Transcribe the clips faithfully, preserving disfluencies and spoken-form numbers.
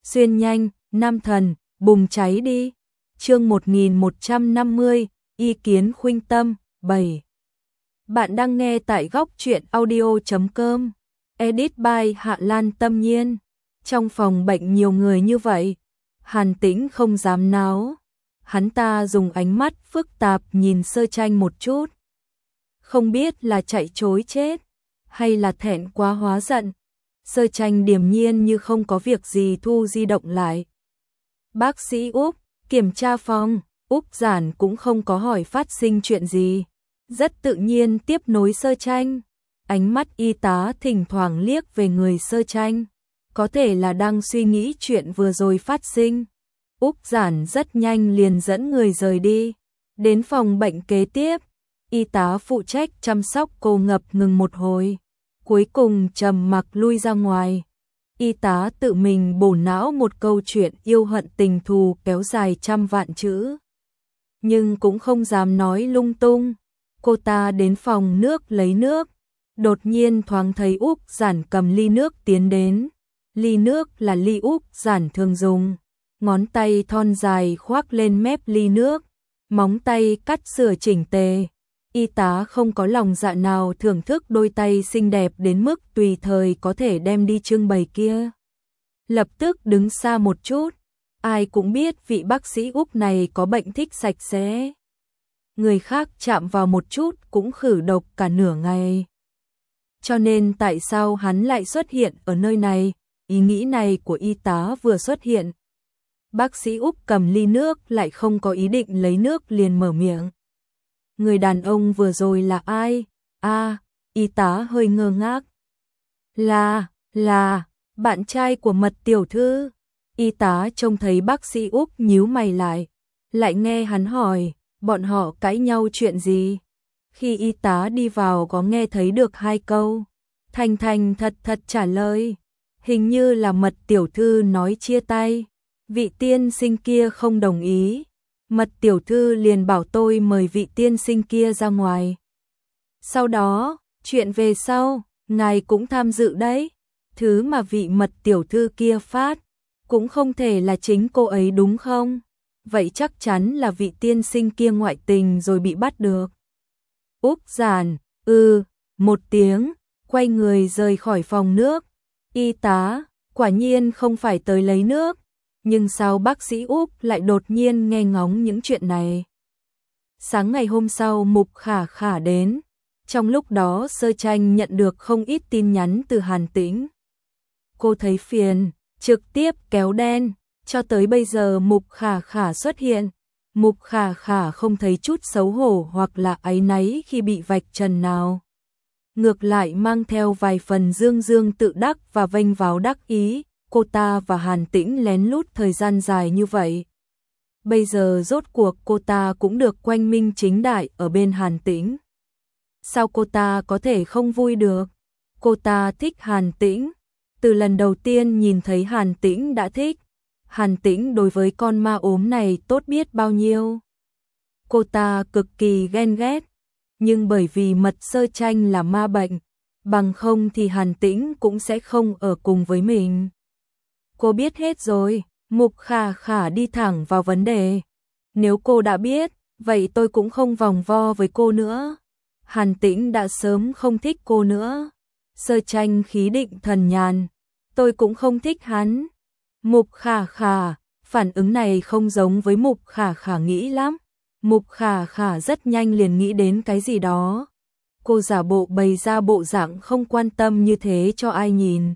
Xuyên nhanh, nam thần, bùng cháy đi. Chương một nghìn một trăm năm mươi, ý kiến khuynh tâm, bảy. Bạn đang nghe tại góc truyện audio chấm com. Edit by Hạ Lan Tâm Nhiên. Trong phòng bệnh nhiều người như vậy, Hàn Tĩnh không dám náo. Hắn ta dùng ánh mắt phức tạp nhìn Sơ Tranh một chút. Không biết là chạy trối chết, hay là thẹn quá hóa giận. Sơ Tranh điềm nhiên như không có việc gì thu di động lại. Bác sĩ Úc, kiểm tra phòng, Úc Giản cũng không có hỏi phát sinh chuyện gì. Rất tự nhiên tiếp nối Sơ Tranh. Ánh mắt y tá thỉnh thoảng liếc về người Sơ Tranh. Có thể là đang suy nghĩ chuyện vừa rồi phát sinh. Úc Giản rất nhanh liền dẫn người rời đi. Đến phòng bệnh kế tiếp, y tá phụ trách chăm sóc cô ngập ngừng một hồi. Cuối cùng trầm mặc lui ra ngoài. Y tá tự mình bổ não một câu chuyện yêu hận tình thù kéo dài trăm vạn chữ. Nhưng cũng không dám nói lung tung. Cô ta đến phòng nước lấy nước. Đột nhiên thoáng thấy Úc Giản cầm ly nước tiến đến. Ly nước là ly Úc Giản thường dùng. Ngón tay thon dài khoác lên mép ly nước. Móng tay cắt sửa chỉnh tề. Y tá không có lòng dạ nào thưởng thức đôi tay xinh đẹp đến mức tùy thời có thể đem đi trưng bày kia. Lập tức đứng xa một chút. Ai cũng biết vị bác sĩ Úc này có bệnh thích sạch sẽ. Người khác chạm vào một chút cũng khử độc cả nửa ngày. Cho nên tại sao hắn lại xuất hiện ở nơi này? Ý nghĩ này của y tá vừa xuất hiện. Bác sĩ Úc cầm ly nước lại không có ý định lấy nước liền mở miệng. Người đàn ông vừa rồi là ai? A, à, y tá hơi ngơ ngác. Là, là, bạn trai của Mật tiểu thư. Y tá trông thấy bác sĩ Úc nhíu mày lại. Lại nghe hắn hỏi, bọn họ cãi nhau chuyện gì? Khi y tá đi vào có nghe thấy được hai câu. Thành thành thật thật trả lời. Hình như là Mật tiểu thư nói chia tay. Vị tiên sinh kia không đồng ý. Mật tiểu thư liền bảo tôi mời vị tiên sinh kia ra ngoài. Sau đó, chuyện về sau, ngài cũng tham dự đấy. Thứ mà vị Mật tiểu thư kia phát, cũng không thể là chính cô ấy đúng không? Vậy chắc chắn là vị tiên sinh kia ngoại tình rồi bị bắt được. Úc Giản, ừ, một tiếng, quay người rời khỏi phòng nước. Y tá, quả nhiên không phải tới lấy nước. Nhưng sao bác sĩ Úc lại đột nhiên nghe ngóng những chuyện này? Sáng ngày hôm sau Mục Khả Khả đến. Trong lúc đó Sơ Tranh nhận được không ít tin nhắn từ Hàn Tĩnh. Cô thấy phiền, trực tiếp kéo đen. Cho tới bây giờ Mục Khả Khả xuất hiện. Mục Khả Khả không thấy chút xấu hổ hoặc là áy náy khi bị vạch trần nào. Ngược lại mang theo vài phần dương dương tự đắc và vênh váo đắc ý. Cô ta và Hàn Tĩnh lén lút thời gian dài như vậy. Bây giờ rốt cuộc cô ta cũng được quang minh chính đại ở bên Hàn Tĩnh. Sao cô ta có thể không vui được? Cô ta thích Hàn Tĩnh. Từ lần đầu tiên nhìn thấy Hàn Tĩnh đã thích. Hàn Tĩnh đối với con ma ốm này tốt biết bao nhiêu. Cô ta cực kỳ ghen ghét. Nhưng bởi vì Mật Sơ Tranh là ma bệnh, bằng không thì Hàn Tĩnh cũng sẽ không ở cùng với mình. Cô biết hết rồi. Mục Khả Khả đi thẳng vào vấn đề. Nếu cô đã biết, vậy tôi cũng không vòng vo với cô nữa. Hàn Tĩnh đã sớm không thích cô nữa. Sơ Tranh khí định thần nhàn. Tôi cũng không thích hắn. Mục Khả Khả, phản ứng này không giống với Mục Khả Khả nghĩ lắm. Mục Khả Khả rất nhanh liền nghĩ đến cái gì đó. Cô giả bộ bày ra bộ dạng không quan tâm như thế cho ai nhìn.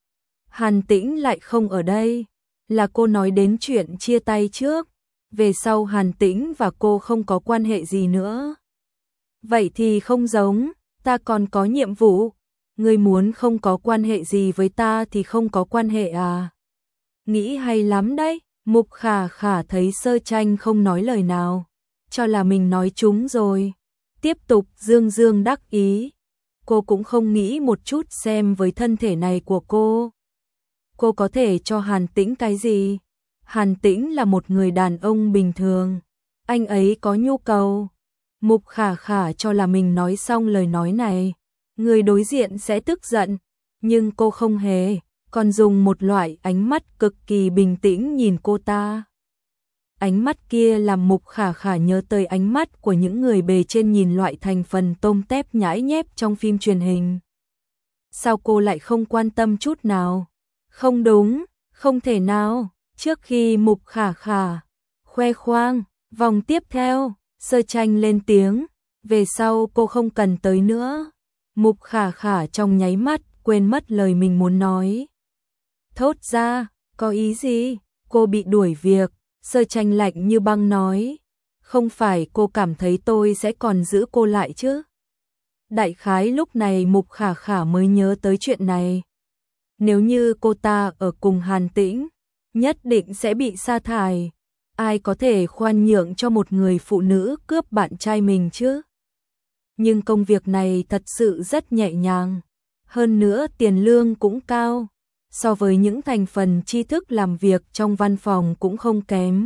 Hàn Tĩnh lại không ở đây, là cô nói đến chuyện chia tay trước, về sau Hàn Tĩnh và cô không có quan hệ gì nữa. Vậy thì không giống, ta còn có nhiệm vụ, ngươi muốn không có quan hệ gì với ta thì không có quan hệ à? Nghĩ hay lắm đấy. Mục Khả Khả thấy Sơ Tranh không nói lời nào, cho là mình nói trúng rồi, tiếp tục dương dương đắc ý. Cô cũng không nghĩ một chút xem với thân thể này của cô. Cô có thể cho Hàn Tĩnh cái gì? Hàn Tĩnh là một người đàn ông bình thường. Anh ấy có nhu cầu. Mục Khả Khả cho là mình nói xong lời nói này, người đối diện sẽ tức giận. Nhưng cô không hề. còn dùng một loại ánh mắt cực kỳ bình tĩnh nhìn cô ta. Ánh mắt kia làm Mục Khả Khả nhớ tới ánh mắt của những người bề trên nhìn loại thành phần tôm tép nhãi nhép trong phim truyền hình. Sao cô lại không quan tâm chút nào? Không đúng, không thể nào. Trước khi Mục Khả Khả khoe khoang, vòng tiếp theo, Sơ Tranh lên tiếng, về sau cô không cần tới nữa. Mục Khả Khả trong nháy mắt quên mất lời mình muốn nói. Thốt ra, có ý gì? Cô bị đuổi việc. Sơ Tranh lạnh như băng nói, không phải cô cảm thấy tôi sẽ còn giữ cô lại chứ? Đại khái lúc này Mục Khả Khả mới nhớ tới chuyện này. Nếu như cô ta ở cùng Hàn Tĩnh, nhất định sẽ bị sa thải. Ai có thể khoan nhượng cho một người phụ nữ cướp bạn trai mình chứ? Nhưng công việc này thật sự rất nhẹ nhàng. Hơn nữa tiền lương cũng cao. So với những thành phần tri thức làm việc trong văn phòng cũng không kém.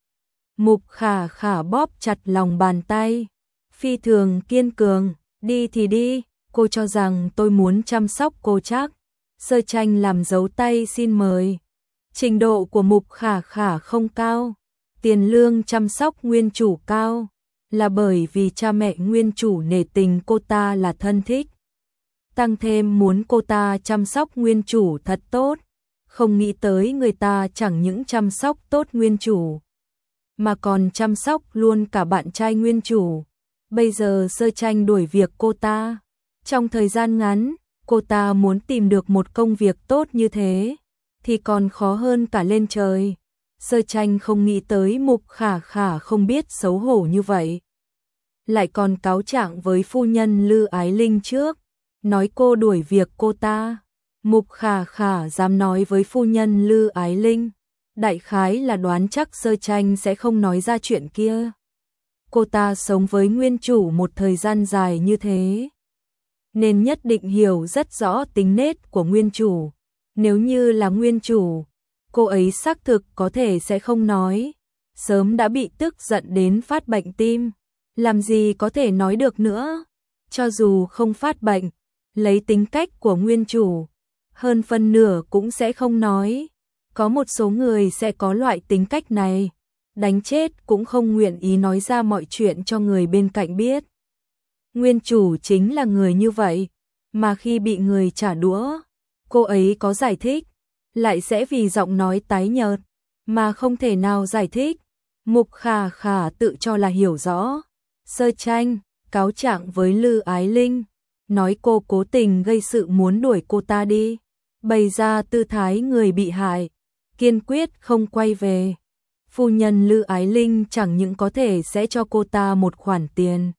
Mục Khả Khả bóp chặt lòng bàn tay. Phi thường kiên cường, đi thì đi, cô cho rằng tôi muốn chăm sóc cô chắc. Sơ Tranh làm dấu tay xin mời. Trình độ của Mục Khả Khả không cao. Tiền lương chăm sóc nguyên chủ cao. Là bởi vì cha mẹ nguyên chủ nể tình cô ta là thân thích. Tăng thêm muốn cô ta chăm sóc nguyên chủ thật tốt, không nghĩ tới người ta chẳng những chăm sóc tốt nguyên chủ, mà còn chăm sóc luôn cả bạn trai nguyên chủ. Bây giờ Sơ Tranh đuổi việc cô ta. Trong thời gian ngắn, cô ta muốn tìm được một công việc tốt như thế, thì còn khó hơn cả lên trời. Sơ Tranh không nghĩ tới Mục Khả Khả không biết xấu hổ như vậy. Lại còn cáo trạng với phu nhân Lư Ái Linh trước. Nói cô đuổi việc cô ta. Mục Khả Khả dám nói với phu nhân Lư Ái Linh. Đại khái là đoán chắc Sơ Tranh sẽ không nói ra chuyện kia. Cô ta sống với nguyên chủ một thời gian dài như thế, nên nhất định hiểu rất rõ tính nết của nguyên chủ. Nếu như là nguyên chủ, cô ấy xác thực có thể sẽ không nói. Sớm đã bị tức giận đến phát bệnh tim. Làm gì có thể nói được nữa. Cho dù không phát bệnh, lấy tính cách của nguyên chủ, hơn phân nửa cũng sẽ không nói. Có một số người sẽ có loại tính cách này, đánh chết cũng không nguyện ý nói ra mọi chuyện cho người bên cạnh biết. Nguyên chủ chính là người như vậy, mà khi bị người trả đũa, cô ấy có giải thích, lại sẽ vì giọng nói tái nhợt, mà không thể nào giải thích. Mục Khả Khả tự cho là hiểu rõ. Sơ Tranh cáo trạng với Lư Ái Linh, nói cô cố tình gây sự muốn đuổi cô ta đi, bày ra tư thái người bị hại, kiên quyết không quay về. Phu nhân Lư Ái Linh chẳng những có thể sẽ cho cô ta một khoản tiền,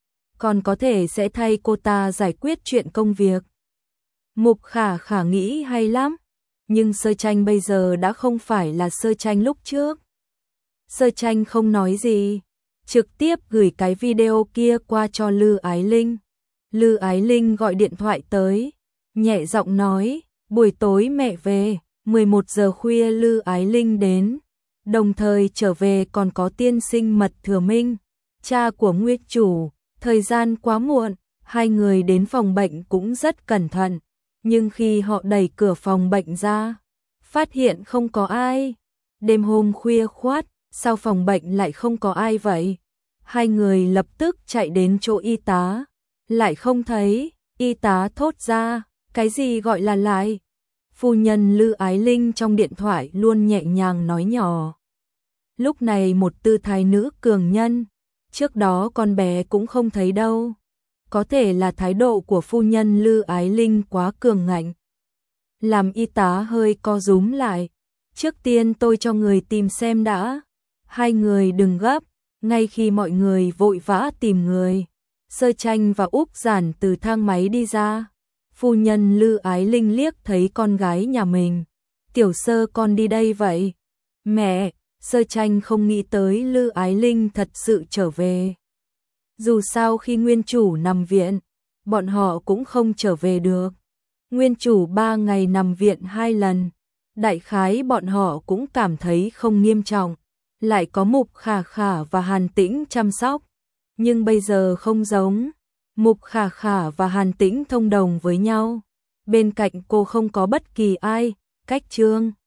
còn có thể sẽ thay cô ta giải quyết chuyện công việc. Mục Khả Khả nghĩ hay lắm, nhưng Sơ Tranh bây giờ đã không phải là Sơ Tranh lúc trước. Sơ Tranh không nói gì, trực tiếp gửi cái video kia qua cho Lư Ái Linh. Lư Ái Linh gọi điện thoại tới, nhẹ giọng nói, buổi tối mẹ về. Mười một giờ khuya Lư Ái Linh đến, đồng thời trở về còn có tiên sinh Mật Thừa Minh, cha của nguyên chủ. Thời gian quá muộn, hai người đến phòng bệnh cũng rất cẩn thận, nhưng khi họ đẩy cửa phòng bệnh ra, phát hiện không có ai. Đêm hôm khuya khoắt, sao phòng bệnh lại không có ai vậy? Hai người lập tức chạy đến chỗ y tá, lại không thấy. Y tá thốt ra, cái gì gọi là lại? Phu nhân Lư Ái Linh trong điện thoại luôn nhẹ nhàng nói nhỏ. Lúc này một tư thái nữ cường nhân, trước đó con bé cũng không thấy đâu. Có thể là thái độ của phu nhân Lư Ái Linh quá cường ngạnh, làm y tá hơi co rúm lại. Trước tiên tôi cho người tìm xem đã. Hai người đừng gấp. Ngay khi mọi người vội vã tìm người, Sơ Tranh và Úc Giản từ thang máy đi ra. Phu nhân Lư Ái Linh liếc thấy con gái nhà mình. Tiểu Sơ con đi đây vậy? Mẹ, Sơ Tranh không nghĩ tới Lư Ái Linh thật sự trở về. Dù sao khi nguyên chủ nằm viện, bọn họ cũng không trở về được. Nguyên chủ ba ngày nằm viện hai lần, đại khái bọn họ cũng cảm thấy không nghiêm trọng. Lại có Mục Khả Khả và Hàn Tĩnh chăm sóc. Nhưng bây giờ không giống. Mục Khả Khả và Hàn Tĩnh thông đồng với nhau. bên cạnh cô không có bất kỳ ai, cách Trương